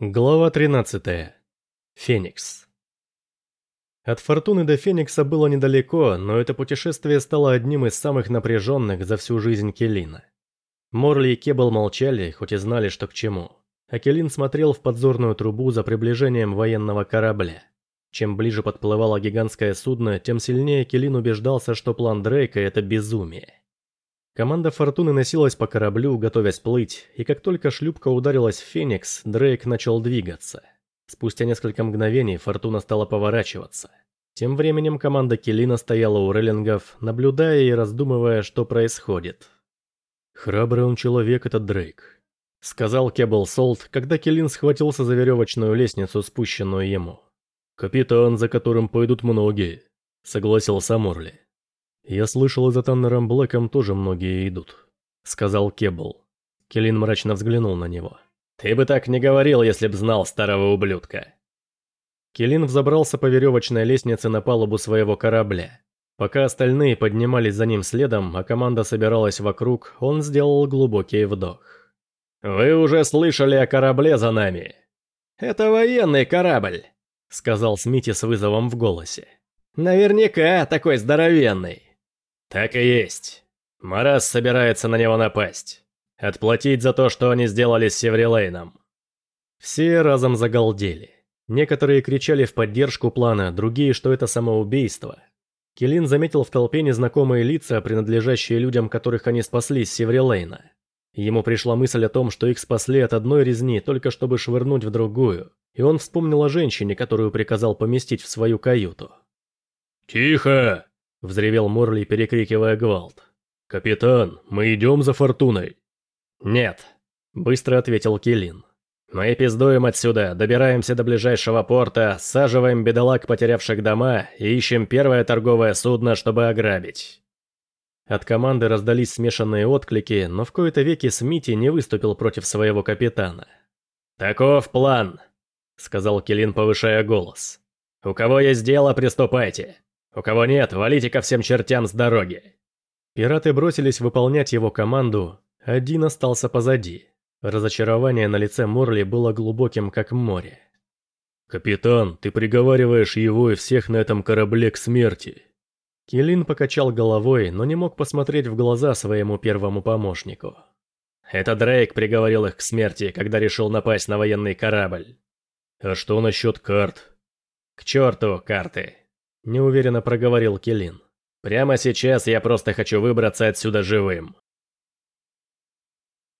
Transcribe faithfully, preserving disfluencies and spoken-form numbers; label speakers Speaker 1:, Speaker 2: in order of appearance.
Speaker 1: Глава тринадцатая. Феникс. От Фортуны до Феникса было недалеко, но это путешествие стало одним из самых напряженных за всю жизнь Келлина. Морли и Кебл молчали, хоть и знали, что к чему. А Келлин смотрел в подзорную трубу за приближением военного корабля. Чем ближе подплывало гигантское судно, тем сильнее Келлин убеждался, что план Дрейка – это безумие. Команда Фортуны носилась по кораблю, готовясь плыть, и как только шлюпка ударилась в Феникс, Дрейк начал двигаться. Спустя несколько мгновений Фортуна стала поворачиваться. Тем временем команда Келлина стояла у рейлингов, наблюдая и раздумывая, что происходит. «Храбрый он человек, этот Дрейк», — сказал Кебл Солт, когда Келлин схватился за веревочную лестницу, спущенную ему. «Капитан, за которым пойдут многие», — согласился Морли. «Я слышал, и за Таннером Блэком тоже многие идут», — сказал Кебл. Келлин мрачно взглянул на него. «Ты бы так не говорил, если б знал старого ублюдка». Келлин взобрался по веревочной лестнице на палубу своего корабля. Пока остальные поднимались за ним следом, а команда собиралась вокруг, он сделал глубокий вдох. «Вы уже слышали о корабле за нами?» «Это военный корабль», — сказал Смити с вызовом в голосе. «Наверняка такой здоровенный». «Так и есть. Марас собирается на него напасть. Отплатить за то, что они сделали с Севрилейном». Все разом загалдели. Некоторые кричали в поддержку плана, другие, что это самоубийство. Келлин заметил в толпе незнакомые лица, принадлежащие людям, которых они спасли с Севрилейна. Ему пришла мысль о том, что их спасли от одной резни, только чтобы швырнуть в другую, и он вспомнил о женщине, которую приказал поместить в свою каюту. «Тихо!» — взревел Морли, перекрикивая гвалт. «Капитан, мы идем за Фортуной». «Нет», — быстро ответил Келлин. «Мы пиздуем отсюда, добираемся до ближайшего порта, саживаем бедолаг, потерявших дома, и ищем первое торговое судно, чтобы ограбить». От команды раздались смешанные отклики, но в кои-то веки Смити не выступил против своего капитана. «Таков план», — сказал Келлин, повышая голос. «У кого есть дело, приступайте. У кого нет, валите ко всем чертям с дороги». Пираты бросились выполнять его команду, один остался позади. Разочарование на лице Морли было глубоким, как море. «Капитан, ты приговариваешь его и всех на этом корабле к смерти». Келлин покачал головой, но не мог посмотреть в глаза своему первому помощнику. «Это Дрейк приговорил их к смерти, когда решил напасть на военный корабль». «А что насчет карт?» «К черту карты», — неуверенно проговорил Келлин. «Прямо сейчас я просто хочу выбраться отсюда живым».